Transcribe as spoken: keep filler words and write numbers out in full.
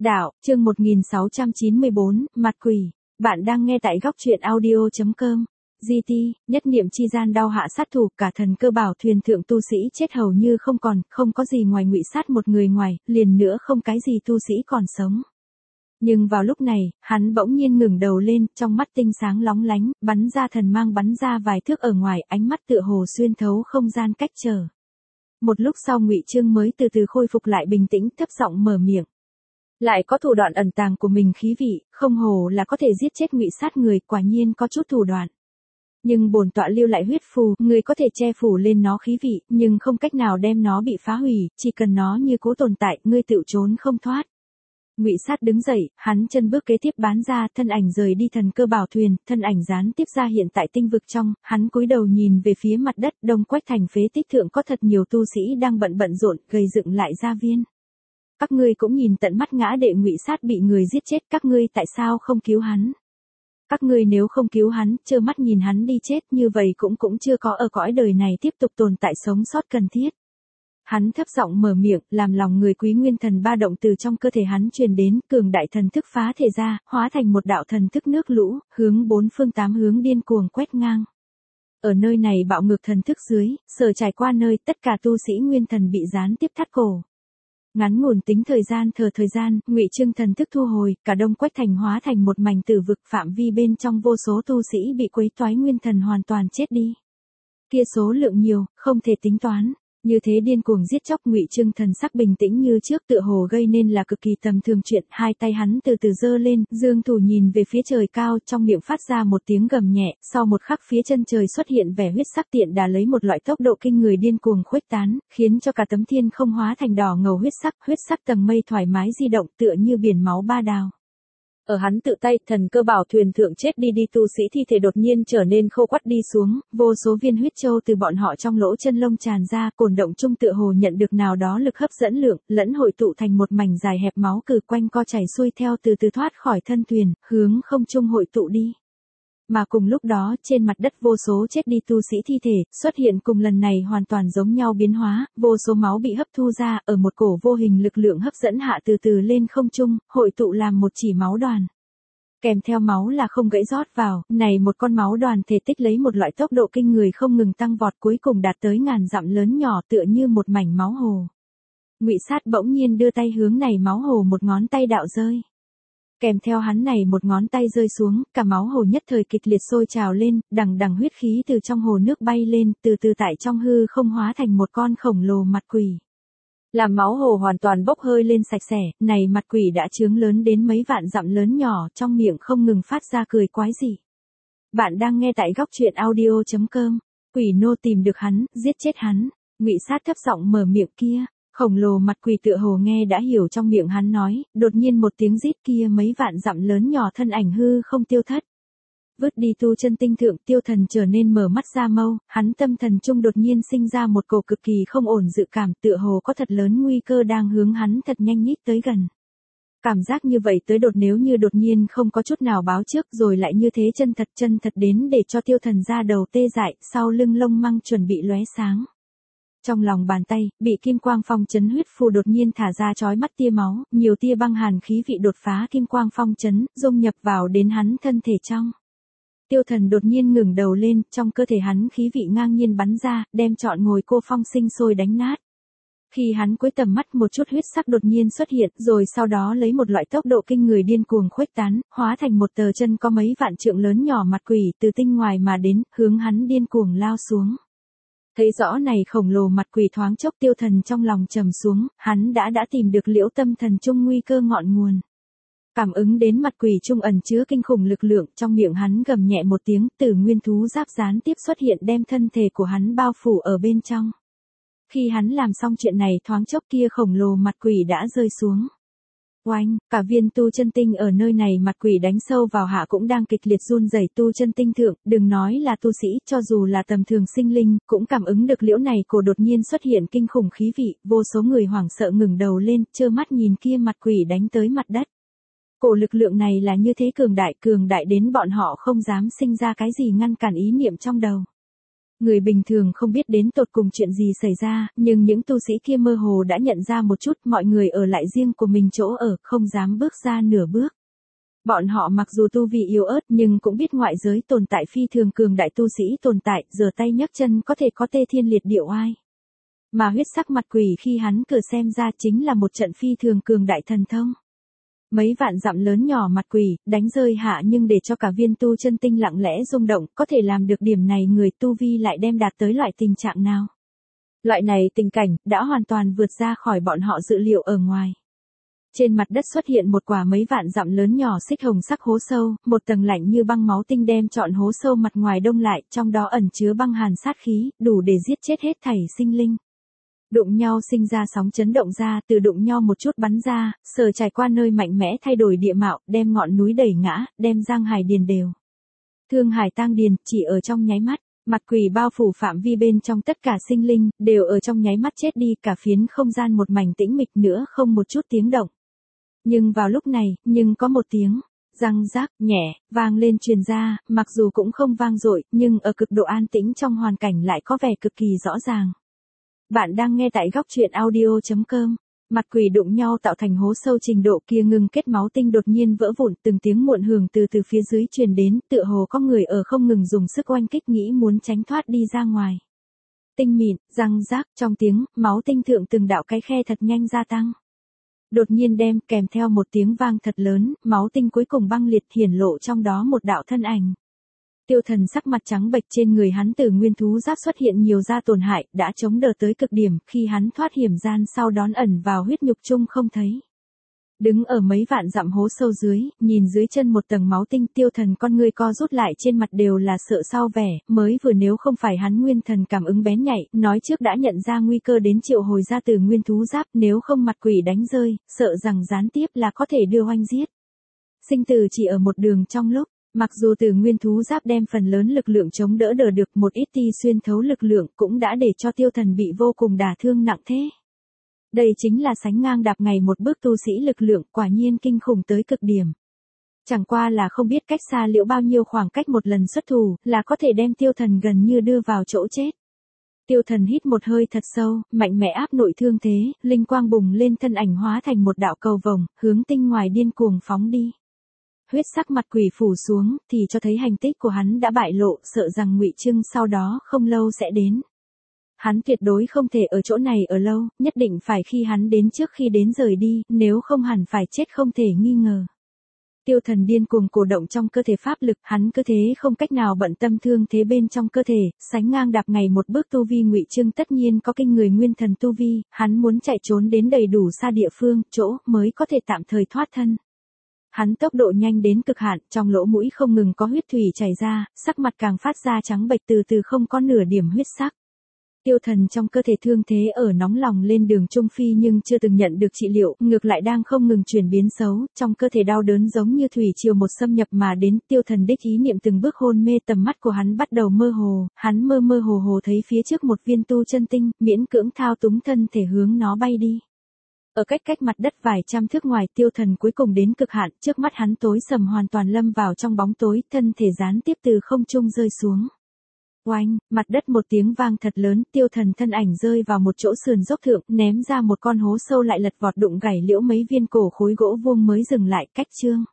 Đạo, chương một nghìn sáu trăm chín mươi bốn, Mặt quỷ. Bạn đang nghe tại góc truyện audio.com. giê tê, nhất niệm chi gian đao hạ sát thủ, cả thần cơ bảo thuyền thượng tu sĩ chết hầu như không còn, không có gì ngoài ngụy sát một người ngoài, liền nữa không cái gì tu sĩ còn sống. Nhưng vào lúc này, hắn bỗng nhiên ngừng đầu lên, trong mắt tinh sáng lóng lánh, bắn ra thần mang bắn ra vài thước ở ngoài, ánh mắt tựa hồ xuyên thấu không gian cách trở. Một lúc sau Ngụy Trương mới từ từ khôi phục lại bình tĩnh, thấp giọng mở miệng. Lại có thủ đoạn ẩn tàng của mình khí vị, không hồ là có thể giết chết ngụy sát người, quả nhiên có chút thủ đoạn. Nhưng bổn tọa lưu lại huyết phù, người có thể che phủ lên nó khí vị, nhưng không cách nào đem nó bị phá hủy, chỉ cần nó như cố tồn tại, ngươi tự trốn không thoát. Ngụy sát đứng dậy, hắn chân bước kế tiếp bán ra, thân ảnh rời đi thần cơ bảo thuyền, thân ảnh gián tiếp ra hiện tại tinh vực trong, hắn cúi đầu nhìn về phía mặt đất, Đông Quách thành phế tích thượng có thật nhiều tu sĩ đang bận bận rộn, gây dựng lại gia viên. Các ngươi cũng nhìn tận mắt ngã đệ ngụy sát bị người giết chết, các ngươi tại sao không cứu hắn? Các ngươi nếu không cứu hắn, trơ mắt nhìn hắn đi chết như vậy cũng cũng chưa có ở cõi đời này tiếp tục tồn tại sống sót cần thiết. Hắn thấp giọng mở miệng, làm lòng người quý nguyên thần ba động từ trong cơ thể hắn truyền đến, cường đại thần thức phá thể ra, hóa thành một đạo thần thức nước lũ, hướng bốn phương tám hướng điên cuồng quét ngang. Ở nơi này bạo ngược thần thức dưới, sở trải qua nơi tất cả tu sĩ nguyên thần bị gián tiếp thắt cổ. Ngắn ngủn tính thời gian thờ thời gian, Ngụy Trương thần thức thu hồi, cả Đông Quách thành hóa thành một mảnh tử vực, phạm vi bên trong vô số tu sĩ bị quấy toái nguyên thần hoàn toàn chết đi. Kia số lượng nhiều, không thể tính toán. Như thế điên cuồng giết chóc, Ngụy Trương thần sắc bình tĩnh như trước, tựa hồ gây nên là cực kỳ tầm thường chuyện, hai tay hắn từ từ giơ lên, dương thủ nhìn về phía trời cao, trong miệng phát ra một tiếng gầm nhẹ, sau một khắc phía chân trời xuất hiện vẻ huyết sắc tiện đà lấy một loại tốc độ kinh người điên cuồng khuếch tán, khiến cho cả tấm thiên không hóa thành đỏ ngầu huyết sắc, huyết sắc tầng mây thoải mái di động tựa như biển máu ba đào. Ở hắn tự tay, thần cơ bảo thuyền thượng chết đi đi tu sĩ thi thể đột nhiên trở nên khô quắt đi xuống, vô số viên huyết châu từ bọn họ trong lỗ chân lông tràn ra, cổn động trung tựa hồ nhận được nào đó lực hấp dẫn lượng, lẫn hội tụ thành một mảnh dài hẹp máu cừ quanh co chảy xuôi theo từ từ thoát khỏi thân thuyền, hướng không trung hội tụ đi. Mà cùng lúc đó, trên mặt đất vô số chết đi tu sĩ thi thể, xuất hiện cùng lần này hoàn toàn giống nhau biến hóa, vô số máu bị hấp thu ra, ở một cổ vô hình lực lượng hấp dẫn hạ từ từ lên không trung, hội tụ làm một chỉ máu đoàn. Kèm theo máu là không gãy rót vào, này một con máu đoàn thể tích lấy một loại tốc độ kinh người không ngừng tăng vọt, cuối cùng đạt tới ngàn dặm lớn nhỏ tựa như một mảnh máu hồ. Ngụy sát bỗng nhiên đưa tay hướng này máu hồ một ngón tay đạo rơi. Kèm theo hắn này một ngón tay rơi xuống, cả máu hồ nhất thời kịch liệt sôi trào lên, đằng đằng huyết khí từ trong hồ nước bay lên, từ từ tại trong hư không hóa thành một con khổng lồ mặt quỷ. Làm máu hồ hoàn toàn bốc hơi lên sạch sẽ, này mặt quỷ đã chướng lớn đến mấy vạn dặm lớn nhỏ, trong miệng không ngừng phát ra cười quái dị. Bạn đang nghe tại góc truyện audio.com. Quỷ nô tìm được hắn, giết chết hắn. Ngụy sát thấp giọng mở miệng kia. Khổng lồ mặt quỷ tựa hồ nghe đã hiểu trong miệng hắn nói, đột nhiên một tiếng rít kia mấy vạn dặm lớn nhỏ thân ảnh hư không tiêu thất. Vứt đi tu chân tinh thượng, Tiêu Thần trở nên mở mắt ra mâu, hắn tâm thần trung đột nhiên sinh ra một cổ cực kỳ không ổn dự cảm, tựa hồ có thật lớn nguy cơ đang hướng hắn thật nhanh nhích tới gần. Cảm giác như vậy tới đột nếu như đột nhiên không có chút nào báo trước rồi lại như thế chân thật chân thật đến để cho Tiêu Thần ra đầu tê dại, sau lưng lông măng chuẩn bị lóe sáng. Trong lòng bàn tay, bị kim quang phong chấn huyết phù đột nhiên thả ra chói mắt tia máu, nhiều tia băng hàn khí vị đột phá kim quang phong chấn, dung nhập vào đến hắn thân thể trong. Tiêu Thần đột nhiên ngừng đầu lên, trong cơ thể hắn khí vị ngang nhiên bắn ra, đem trọn ngồi cô phong sinh sôi đánh nát. Khi hắn cúi tầm mắt một chút huyết sắc đột nhiên xuất hiện, rồi sau đó lấy một loại tốc độ kinh người điên cuồng khuếch tán, hóa thành một tờ chân có mấy vạn trượng lớn nhỏ mặt quỷ từ tinh ngoài mà đến, hướng hắn điên cuồng lao xuống. Thấy rõ này khổng lồ mặt quỷ thoáng chốc Tiêu Thần trong lòng trầm xuống, hắn đã đã tìm được liễu tâm thần trung nguy cơ ngọn nguồn. Cảm ứng đến mặt quỷ trung ẩn chứa kinh khủng lực lượng, trong miệng hắn gầm nhẹ một tiếng, tử nguyên thú giáp gián tiếp xuất hiện đem thân thể của hắn bao phủ ở bên trong. Khi hắn làm xong chuyện này thoáng chốc kia khổng lồ mặt quỷ đã rơi xuống. Oanh, cả viên tu chân tinh ở nơi này mặt quỷ đánh sâu vào hạ cũng đang kịch liệt run rẩy, tu chân tinh thượng, đừng nói là tu sĩ, cho dù là tầm thường sinh linh, cũng cảm ứng được liễu này cổ đột nhiên xuất hiện kinh khủng khí vị, vô số người hoảng sợ ngừng đầu lên, trơ mắt nhìn kia mặt quỷ đánh tới mặt đất. Cổ lực lượng này là như thế cường đại, cường đại đến bọn họ không dám sinh ra cái gì ngăn cản ý niệm trong đầu. Người bình thường không biết đến tột cùng chuyện gì xảy ra, nhưng những tu sĩ kia mơ hồ đã nhận ra một chút, mọi người ở lại riêng của mình chỗ ở, không dám bước ra nửa bước. Bọn họ mặc dù tu vi yếu ớt nhưng cũng biết ngoại giới tồn tại phi thường cường đại tu sĩ tồn tại, giở tay nhấc chân có thể có tê thiên liệt địa oai. Mà huyết sắc mặt quỷ khi hắn cửa xem ra chính là một trận phi thường cường đại thần thông. Mấy vạn dặm lớn nhỏ mặt quỷ, đánh rơi hạ nhưng để cho cả viên tu chân tinh lặng lẽ rung động, có thể làm được điểm này người tu vi lại đem đạt tới loại tình trạng nào. Loại này tình cảnh, đã hoàn toàn vượt ra khỏi bọn họ dự liệu ở ngoài. Trên mặt đất xuất hiện một quả mấy vạn dặm lớn nhỏ xích hồng sắc hố sâu, một tầng lạnh như băng máu tinh đem trọn hố sâu mặt ngoài đông lại, trong đó ẩn chứa băng hàn sát khí, đủ để giết chết hết thảy sinh linh. Đụng nhau sinh ra sóng chấn động ra, từ đụng nhau một chút bắn ra, sờ trải qua nơi mạnh mẽ thay đổi địa mạo, đem ngọn núi đẩy ngã, đem giang hải điền đều. Thương hải tang điền, chỉ ở trong nháy mắt, mặt quỷ bao phủ phạm vi bên trong tất cả sinh linh, đều ở trong nháy mắt chết đi, cả phiến không gian một mảnh tĩnh mịch nữa không một chút tiếng động. Nhưng vào lúc này, nhưng có một tiếng, răng rác, nhẹ, vang lên truyền ra, mặc dù cũng không vang dội, nhưng ở cực độ an tĩnh trong hoàn cảnh lại có vẻ cực kỳ rõ ràng. Bạn đang nghe tại góc truyện audio chấm com. Mặt quỷ đụng nhau tạo thành hố sâu trình độ kia ngừng kết máu tinh đột nhiên vỡ vụn, từng tiếng muộn hưởng từ từ phía dưới truyền đến, tựa hồ có người ở không ngừng dùng sức oanh kích nghĩ muốn tránh thoát đi ra ngoài. Tinh mịn, răng rác, trong tiếng, máu tinh thượng từng đạo cái khe thật nhanh gia tăng. Đột nhiên đem kèm theo một tiếng vang thật lớn, máu tinh cuối cùng băng liệt hiển lộ trong đó một đạo thân ảnh. Tiêu Thần sắc mặt trắng bệch, trên người hắn từ nguyên thú giáp xuất hiện nhiều da tổn hại, đã chống đỡ tới cực điểm, khi hắn thoát hiểm gian sau đón ẩn vào huyết nhục chung không thấy. Đứng ở mấy vạn dặm hố sâu dưới, nhìn dưới chân một tầng máu tinh, Tiêu Thần con ngươi co rút lại, trên mặt đều là sợ sau vẻ, mới vừa nếu không phải hắn nguyên thần cảm ứng bén nhạy, nói trước đã nhận ra nguy cơ đến triệu hồi ra từ nguyên thú giáp, nếu không mặt quỷ đánh rơi, sợ rằng gián tiếp là có thể đưa oanh giết. Sinh tử chỉ ở một đường trong lúc. Mặc dù từ nguyên thú giáp đem phần lớn lực lượng chống đỡ đỡ được, một ít ti xuyên thấu lực lượng cũng đã để cho Tiêu Thần bị vô cùng đả thương nặng thế. Đây chính là sánh ngang đạp ngày một bước tu sĩ lực lượng, quả nhiên kinh khủng tới cực điểm. Chẳng qua là không biết cách xa liệu bao nhiêu khoảng cách một lần xuất thủ, là có thể đem Tiêu Thần gần như đưa vào chỗ chết. Tiêu Thần hít một hơi thật sâu, mạnh mẽ áp nội thương thế, linh quang bùng lên, thân ảnh hóa thành một đạo cầu vồng, hướng tinh ngoài điên cuồng phóng đi. Huyết sắc mặt quỷ phủ xuống, thì cho thấy hành tích của hắn đã bại lộ, sợ rằng ngụy Trưng sau đó không lâu sẽ đến. Hắn tuyệt đối không thể ở chỗ này ở lâu, nhất định phải khi hắn đến trước khi đến rời đi, nếu không hẳn phải chết không thể nghi ngờ. Tiêu Thần điên cuồng cổ động trong cơ thể pháp lực, hắn cơ thế không cách nào bận tâm thương thế bên trong cơ thể, sánh ngang đạp ngày một bước tu vi ngụy Trưng tất nhiên có kinh người nguyên thần tu vi, hắn muốn chạy trốn đến đầy đủ xa địa phương, chỗ mới có thể tạm thời thoát thân. Hắn tốc độ nhanh đến cực hạn, trong lỗ mũi không ngừng có huyết thủy chảy ra, sắc mặt càng phát ra trắng bệch, từ từ không có nửa điểm huyết sắc. Tiêu Thần trong cơ thể thương thế ở nóng lòng lên đường trung phi nhưng chưa từng nhận được trị liệu, ngược lại đang không ngừng chuyển biến xấu, trong cơ thể đau đớn giống như thủy triều một xâm nhập mà đến. Tiêu Thần đích ý niệm từng bước hôn mê, tầm mắt của hắn bắt đầu mơ hồ, hắn mơ mơ hồ hồ thấy phía trước một viên tu chân tinh, miễn cưỡng thao túng thân thể hướng nó bay đi. Ở cách cách mặt đất vài trăm thước ngoài, Tiêu Thần cuối cùng đến cực hạn, trước mắt hắn tối sầm hoàn toàn lâm vào trong bóng tối, thân thể gián tiếp từ không trung rơi xuống. Oanh, mặt đất một tiếng vang thật lớn, Tiêu Thần thân ảnh rơi vào một chỗ sườn dốc thượng, ném ra một con hố sâu lại lật vọt đụng gãy liễu mấy viên cổ khối gỗ vuông mới dừng lại, cách chương.